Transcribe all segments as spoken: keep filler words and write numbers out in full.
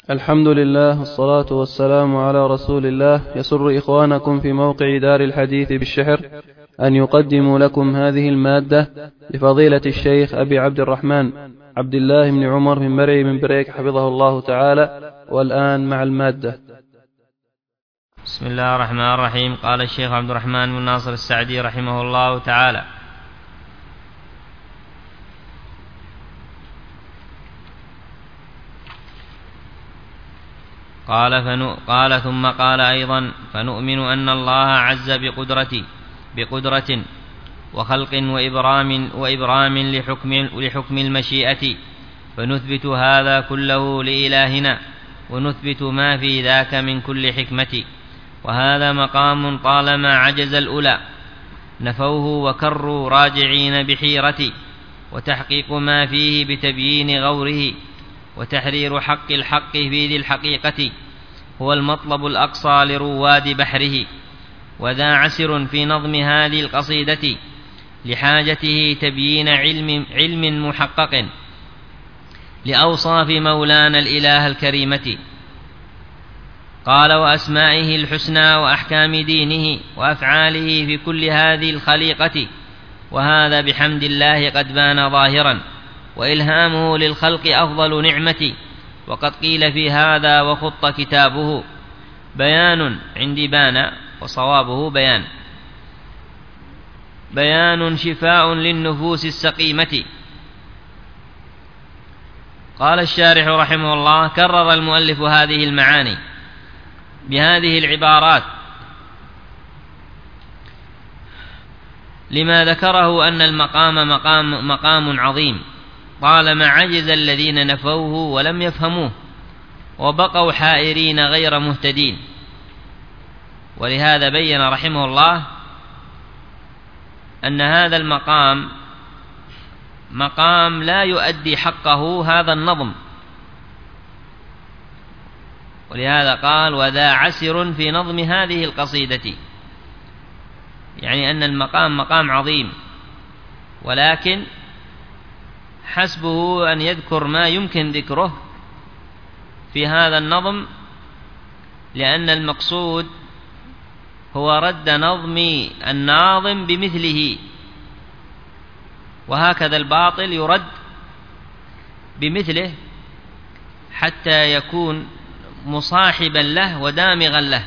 الحمد لله والصلاة والسلام على رسول الله. يسر إخوانكم في موقع دار الحديث بالشحر أن يقدموا لكم هذه المادة لفضيلة الشيخ أبي عبد الرحمن عبد الله بن عمر بن مرعي بن بريك حفظه الله تعالى. والآن مع المادة. بسم الله الرحمن الرحيم. قال الشيخ عبد الرحمن بن ناصر السعدي رحمه الله تعالى: قال, فنو قال ثم قال أيضا: فنؤمن أن الله عز بقدرة بقدرة وخلق وإبرام, وإبرام لحكم, لحكم المشيئة، فنثبت هذا كله لإلهنا ونثبت ما في ذاك من كل حكمة. وهذا مقام طالما عجز الأولى نفوه وكروا راجعين بحيرة، وتحقيق ما فيه بتبيين غوره، وتحرير حق الحق في ذي الحقيقة هو المطلب الأقصى لرواد بحره. وذا عسر في نظم هذه القصيدة لحاجته تبيين علم, علم محقق لأوصاف مولانا الإله الكريمة. قال: وأسمائه الحسنى وأحكام دينه وأفعاله في كل هذه الخليقة، وهذا بحمد الله قد بان ظاهرا، وإلهامه للخلق أفضل نعمة. وقد قيل في هذا وخط كتابه بيان عندي بان وصوابه بيان بيان شفاء للنفوس السقيمة. قال الشارح رحمه الله: كرر المؤلف هذه المعاني بهذه العبارات لما ذكره أن المقام مقام, مقام عظيم، طالما عجز الذين نفوه ولم يفهموه وبقوا حائرين غير مهتدين. ولهذا بين رحمه الله أن هذا المقام مقام لا يؤدي حقه هذا النظم، ولهذا قال: وذا عسر في نظم هذه القصيدة، يعني أن المقام مقام عظيم، ولكن حسبه أن يذكر ما يمكن ذكره في هذا النظم، لأن المقصود هو رد نظم الناظم بمثله، وهكذا الباطل يرد بمثله حتى يكون مصاحبا له ودامغا له.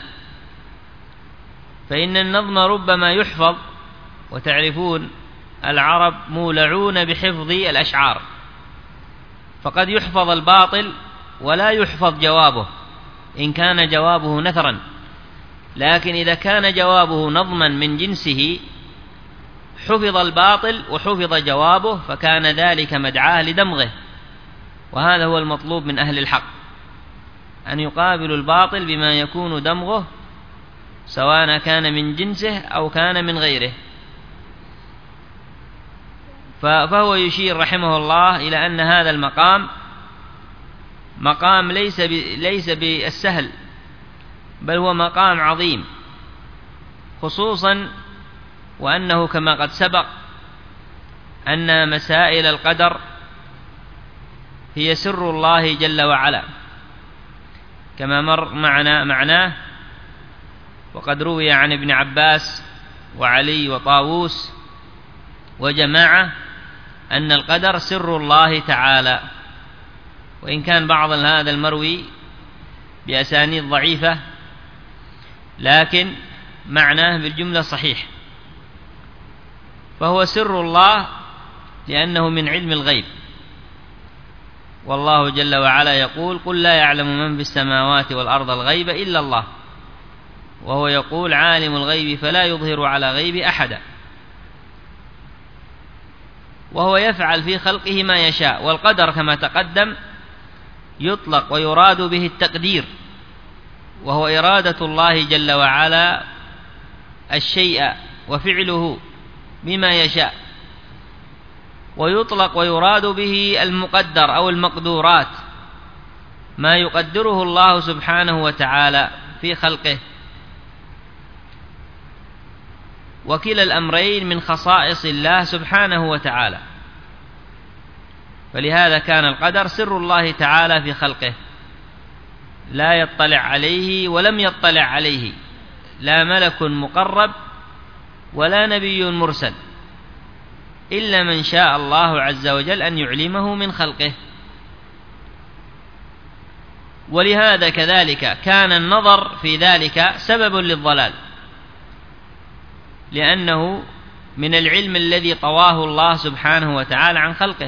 فإن النظم ربما يحفظ، وتعرفون العرب مولعون بحفظ الأشعار، فقد يحفظ الباطل ولا يحفظ جوابه إن كان جوابه نثرا، لكن إذا كان جوابه نظما من جنسه حفظ الباطل وحفظ جوابه، فكان ذلك مدعاه لدمغه. وهذا هو المطلوب من أهل الحق، أن يقابلوا الباطل بما يكون دمغه، سواء كان من جنسه أو كان من غيره. فهو يشير رحمه الله إلى أن هذا المقام مقام ليس ليس بالسهل، بل هو مقام عظيم، خصوصا وأنه كما قد سبق أن مسائل القدر هي سر الله جل وعلا، كما مر معنا معناه. وقد روي عن ابن عباس وعلي وطاووس وجماعة أن القدر سر الله تعالى، وإن كان بعض هذا المروي بأسانيد ضعيفة، لكن معناه بالجملة صحيح. فهو سر الله لأنه من علم الغيب، والله جل وعلا يقول: قل لا يعلم من في السماوات والأرض الغيب إلا الله، وهو يقول: عالم الغيب فلا يظهر على غيب أحدا. وهو يفعل في خلقه ما يشاء. والقدر كما تقدم يطلق ويراد به التقدير، وهو إرادة الله جل وعلا الشيء وفعله بما يشاء، ويطلق ويراد به المقدر أو المقدورات، ما يقدره الله سبحانه وتعالى في خلقه. وكلا الأمرين من خصائص الله سبحانه وتعالى، فلهذا كان القدر سر الله تعالى في خلقه. لا يطلع عليه ولم يطلع عليه لا ملك مقرب ولا نبي مرسل، إلا من شاء الله عز وجل أن يعلمه من خلقه. ولهذا كذلك كان النظر في ذلك سبب للضلال، لأنه من العلم الذي طواه الله سبحانه وتعالى عن خلقه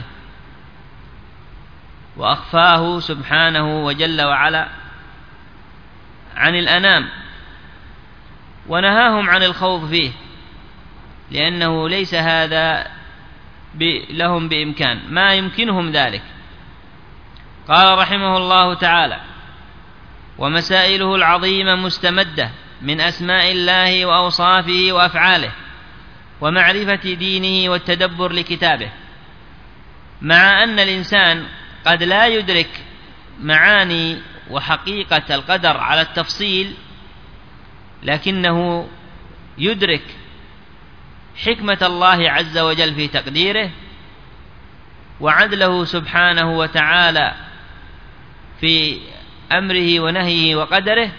وأخفاه سبحانه وجل وعلا عن الأنام، ونهاهم عن الخوض فيه، لأنه ليس هذا لهم بإمكان، ما يمكنهم ذلك. قال رحمه الله تعالى: ومسائله العظيمة مستمدة من أسماء الله وأوصافه وأفعاله ومعرفة دينه والتدبر لكتابه، مع أن الإنسان قد لا يدرك معاني وحقيقة القدر على التفصيل، لكنه يدرك حكمة الله عز وجل في تقديره وعدله سبحانه وتعالى في أمره ونهيه وقدره،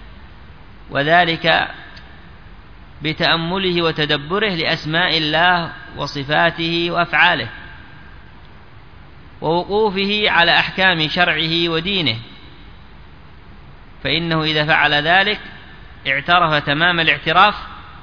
وذلك بتأمله وتدبره لأسماء الله وصفاته وأفعاله، ووقوفه على أحكام شرعه ودينه، فإنه إذا فعل ذلك اعترف تمام الاعتراف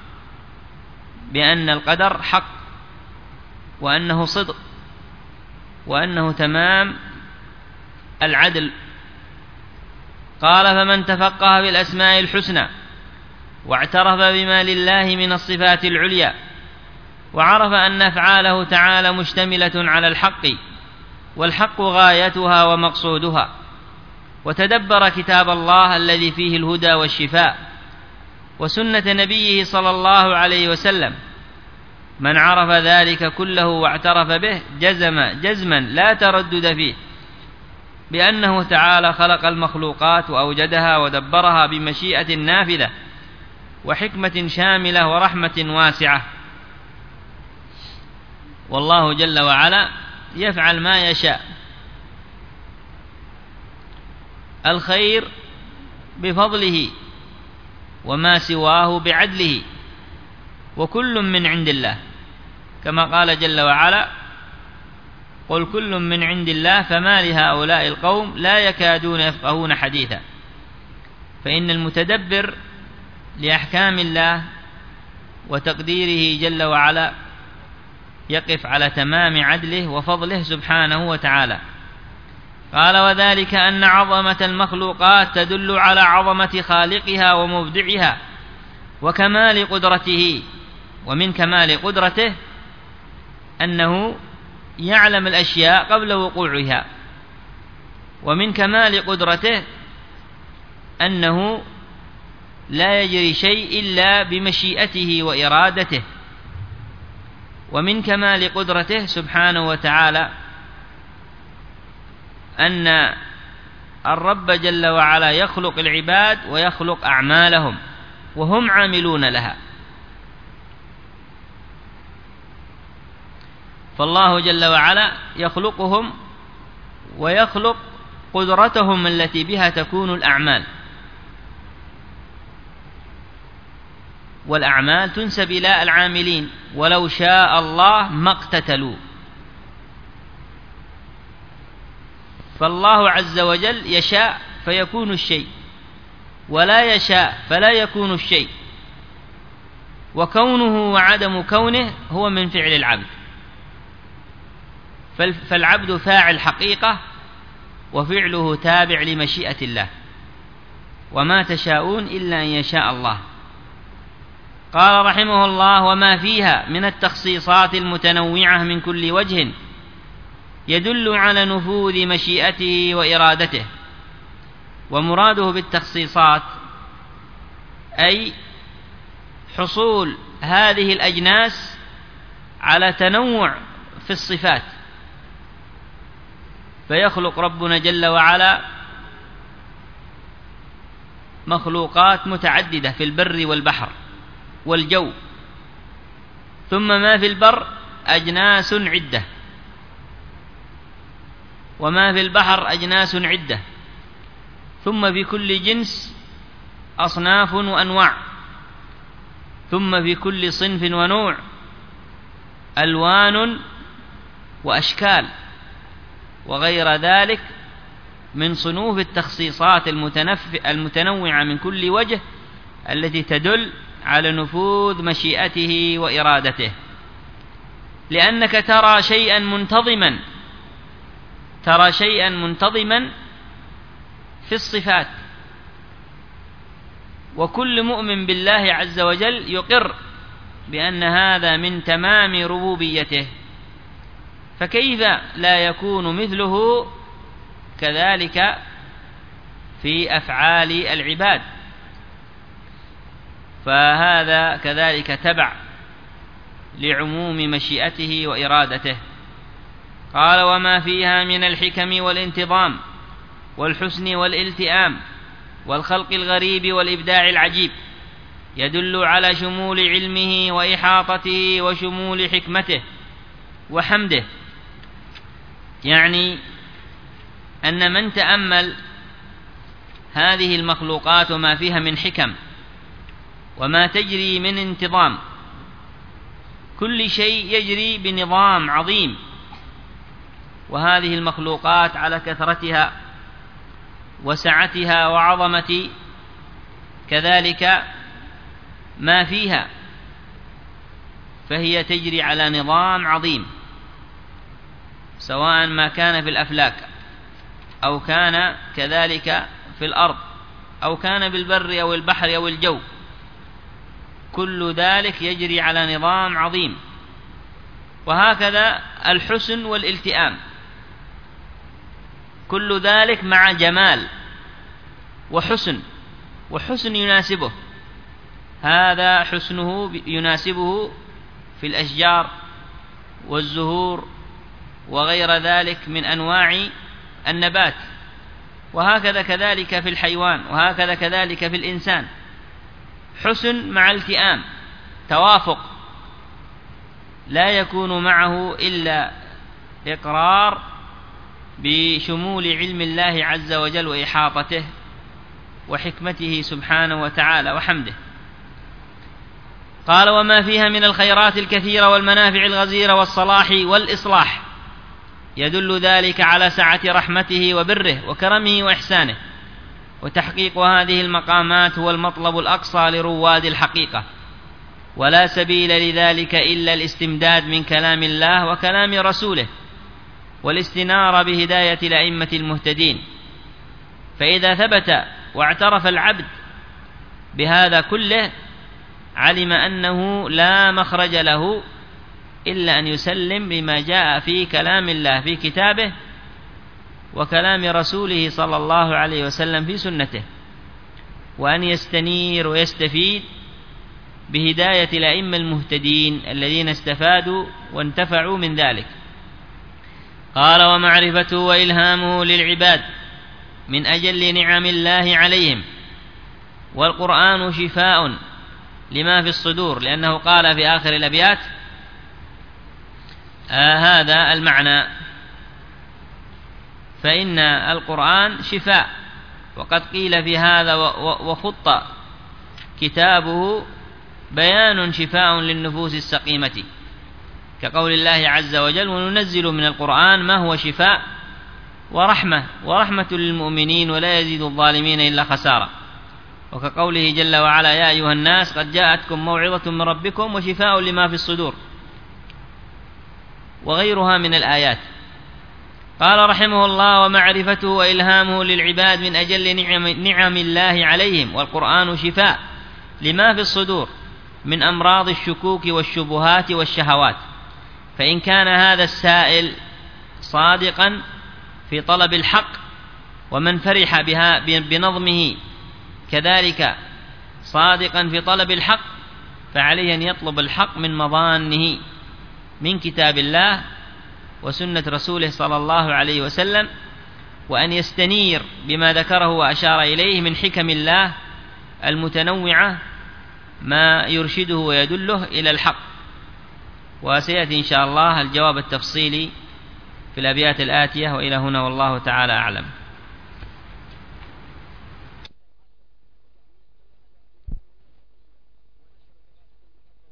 بأن القدر حق، وأنه صدق، وأنه تمام العدل. قال: فمن تفقه بالأسماء الحسنى واعترف بما لله من الصفات العليا، وعرف أن أفعاله تعالى مشتملة على الحق، والحق غايتها ومقصودها، وتدبر كتاب الله الذي فيه الهدى والشفاء، وسنة نبيه صلى الله عليه وسلم، من عرف ذلك كله واعترف به جزم جزما لا تردد فيه بأنه تعالى خلق المخلوقات وأوجدها ودبرها بمشيئة نافذة وحكمة شاملة ورحمة واسعة، والله جل وعلا يفعل ما يشاء، الخير بفضله وما سواه بعدله، وكل من عند الله، كما قال جل وعلا: قل كل من عند الله فما لهؤلاء القوم لا يكادون يفقهون حديثا. فإن المتدبر لأحكام الله وتقديره جل وعلا يقف على تمام عدله وفضله سبحانه وتعالى. قال: وذلك أن عظمة المخلوقات تدل على عظمة خالقها ومبدعها وكمال قدرته، ومن كمال قدرته أنه يعلم الأشياء قبل وقوعها، ومن كمال قدرته أنه لا يجري شيء إلا بمشيئته وإرادته، ومن كمال قدرته سبحانه وتعالى أن الرب جل وعلا يخلق العباد ويخلق أعمالهم وهم عاملون لها. فالله جل وعلا يخلقهم ويخلق قدرتهم التي بها تكون الأعمال، والأعمال تنسب إلى العاملين، ولو شاء الله ما اقتتلوا. فالله عز وجل يشاء فيكون الشيء، ولا يشاء فلا يكون الشيء، وكونه وعدم كونه هو من فعل العبد، فالعبد فاعل حقيقة وفعله تابع لمشيئة الله، وما تشاءون إلا أن يشاء الله. قال رحمه الله: وما فيها من التخصيصات المتنوعة من كل وجه يدل على نفوذ مشيئته وإرادته. ومراده بالتخصيصات أي حصول هذه الأجناس على تنوع في الصفات، فيخلق ربنا جل وعلا مخلوقات متعددة في البر والبحر والجو، ثم ما في البر أجناس عدة، وما في البحر أجناس عدة، ثم في كل جنس أصناف وأنواع، ثم في كل صنف ونوع ألوان وأشكال وغير ذلك من صنوف التخصيصات المتنوعة من كل وجه التي تدل على نفوذ مشيئته وإرادته. لأنك ترى شيئا منتظما ترى شيئا منتظما في الصفات، وكل مؤمن بالله عز وجل يقر بأن هذا من تمام ربوبيته، فكيف لا يكون مثله كذلك في أفعال العباد؟ فهذا كذلك تبع لعموم مشيئته وإرادته. قال: وما فيها من الحكم والانتظام والحسن والالتئام والخلق الغريب والإبداع العجيب يدل على شمول علمه وإحاطته وشمول حكمته وحمده. يعني أن من تأمل هذه المخلوقات وما فيها من حكم وما تجري من انتظام، كل شيء يجري بنظام عظيم، وهذه المخلوقات على كثرتها وسعتها وعظمة كذلك ما فيها، فهي تجري على نظام عظيم، سواء ما كان في الأفلاك أو كان كذلك في الأرض أو كان بالبر أو البحر أو الجو، كل ذلك يجري على نظام عظيم. وهكذا الحسن والالتئام، كل ذلك مع جمال وحسن وحسن يناسبه، هذا حسنه يناسبه في الأشجار والزهور وغير ذلك من أنواع النبات، وهكذا كذلك في الحيوان، وهكذا كذلك في الإنسان، حسن مع التئام، توافق لا يكون معه إلا إقرار بشمول علم الله عز وجل وإحاطته وحكمته سبحانه وتعالى وحمده. قال: وما فيها من الخيرات الكثيرة والمنافع الغزيرة والصلاح والإصلاح يدل ذلك على سعة رحمته وبره وكرمه وإحسانه، وتحقيق هذه المقامات هو المطلب الأقصى لرواد الحقيقة، ولا سبيل لذلك إلا الاستمداد من كلام الله وكلام رسوله والاستنارة بهداية الأئمة المهتدين. فإذا ثبت واعترف العبد بهذا كله علم أنه لا مخرج له إلا أن يسلم بما جاء في كلام الله في كتابه وكلام رسوله صلى الله عليه وسلم في سنته، وأن يستنير ويستفيد بهداية الأئمة المهتدين الذين استفادوا وانتفعوا من ذلك. قال: ومعرفته وإلهامه للعباد من أجل نعم الله عليهم، والقرآن شفاء لما في الصدور، لأنه قال في آخر الأبيات آه هذا المعنى، فإن القرآن شفاء، وقد قيل في هذا وخط كتابه بيان شفاء للنفوس السقيمة، كقول الله عز وجل: وننزل من القرآن ما هو شفاء ورحمة ورحمة للمؤمنين ولا يزيد الظالمين إلا خسارة، وكقوله جل وعلا: يا أيها الناس قد جاءتكم موعظة من ربكم وشفاء لما في الصدور، وغيرها من الآيات. قال رحمه الله: ومعرفته وإلهامه للعباد من أجل نعم, نعم الله عليهم، والقرآن شفاء لما في الصدور من أمراض الشكوك والشبهات والشهوات. فإن كان هذا السائل صادقا في طلب الحق ومن فرح بها بنظمه كذلك صادقا في طلب الحق، فعليه أن يطلب الحق من مظانه من كتاب الله وسنة رسوله صلى الله عليه وسلم، وأن يستنير بما ذكره وأشار إليه من حكم الله المتنوعة ما يرشده ويدله إلى الحق. وسيأتي إن شاء الله الجواب التفصيلي في الأبيات الآتية. وإلى هنا والله تعالى أعلم.